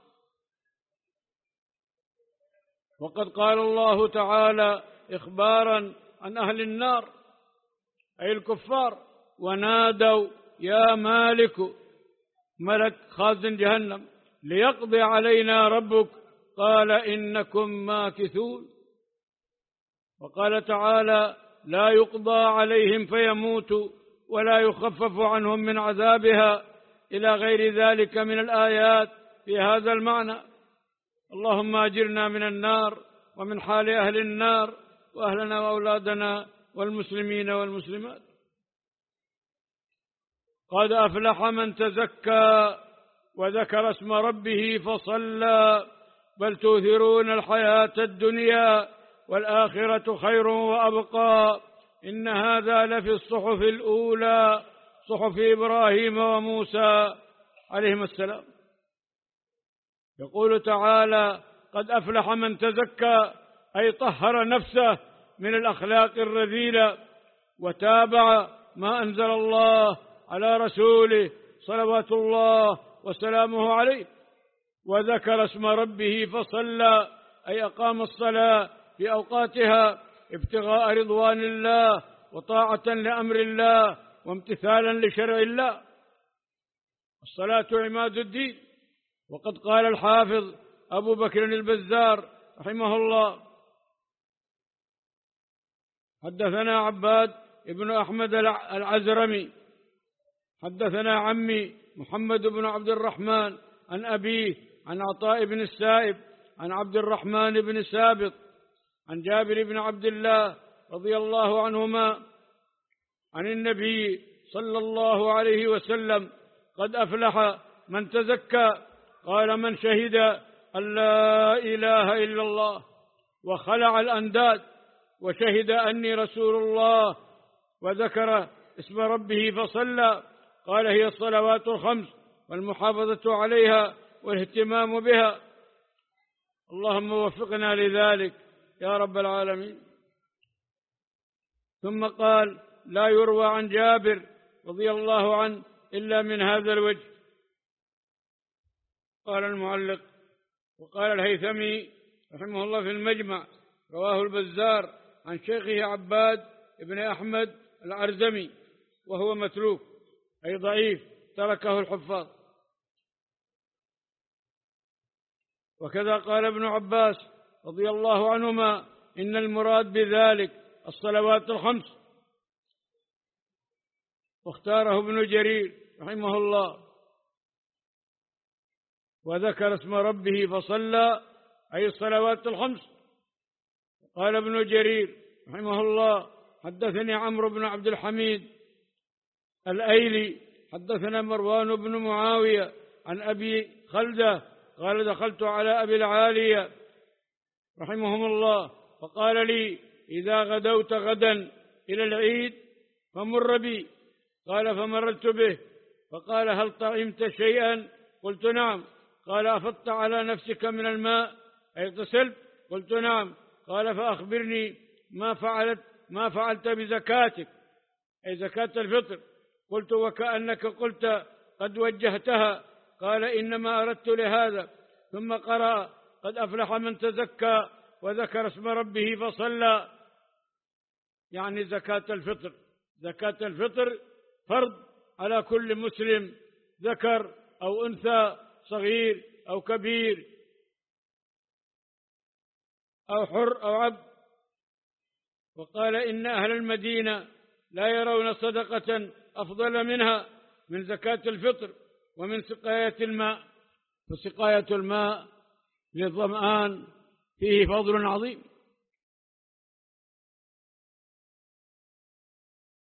وقد قال الله تعالى إخبارا عن أهل النار أي الكفار ونادوا يا مالك ملك خازن جهنم ليقضي علينا ربك قال إنكم ماكثون. وقال تعالى لا يقضى عليهم فيموتوا ولا يخفف عنهم من عذابها إلى غير ذلك من الآيات في هذا المعنى. اللهم أجرنا من النار ومن حال أهل النار وأهلنا وأولادنا والمسلمين والمسلمات. قد أفلح من تزكى وذكر اسم ربه فصلى بل تؤثرون الحياة الدنيا والآخرة خير وأبقى إن هذا لفي الصحف الأولى صحف إبراهيم وموسى عليهما السلام. يقول تعالى قد أفلح من تزكى أي طهر نفسه من الأخلاق الرذيلة وتابع ما أنزل الله على رسوله صلوات الله وسلامه عليه وذكر اسم ربه فصلى أي أقام الصلاة في أوقاتها ابتغاء رضوان الله وطاعة لأمر الله وامتثالا لشرع الله. الصلاة عماد الدين. وقد قال الحافظ أبو بكر البزار رحمه الله حدثنا عباد ابن أحمد العزرمي حدثنا عمي محمد بن عبد الرحمن عن أبيه عن عطاء بن السائب عن عبد الرحمن بن سابط عن جابر بن عبد الله رضي الله عنهما عن النبي صلى الله عليه وسلم قد أفلح من تزكى قال من شهد أن لا إله إلا الله وخلع الأنداد وشهد أني رسول الله وذكر اسم ربه فصلى قال هي الصلوات الخمس والمحافظة عليها والاهتمام بها. اللهم وفقنا لذلك يا رب العالمين. ثم قال لا يروى عن جابر رضي الله عنه إلا من هذا الوجه. قال المعلق وقال الهيثمي رحمه الله في المجمع رواه البزار عن شيخه عباد بن أحمد العرزمي وهو متروك أي ضعيف تركه الحفاظ. وكذا قال ابن عباس رضي الله عنهما إن المراد بذلك الصلوات الخمس. واختاره ابن جرير رحمه الله وذكر اسم ربه فصلى أي الصلوات الخمس. قال ابن جرير رحمه الله حدثني عمرو بن عبد الحميد الأيلي حدثنا مروان بن معاوية عن أبي خلدة قال دخلت على أبي العالية رحمهم الله فقال لي إذا غدوت غدا إلى العيد فمر بي. قال فمررت به فقال هل طعمت شيئا؟ قلت نعم. قال أفضت على نفسك من الماء أي اغتسلت؟ قلت نعم. قال فأخبرني ما فعلت ما فعلت بزكاتك، أي زكاة الفطر. قلت وكأنك قلت قد وجهتها. قال إنما أردت لهذا. ثم قرأ قد أفلح من تزكى وذكر اسم ربه فصلى، يعني زكاة الفطر. زكاة الفطر فرض على كل مسلم ذكر أو أنثى، صغير أو كبير، أو حر أو عبد. وقال إن أهل المدينة لا يرون صدقة أفضل منها من زكاة الفطر ومن سقاية الماء، فسقاية الماء للظمآن فيه فضل عظيم.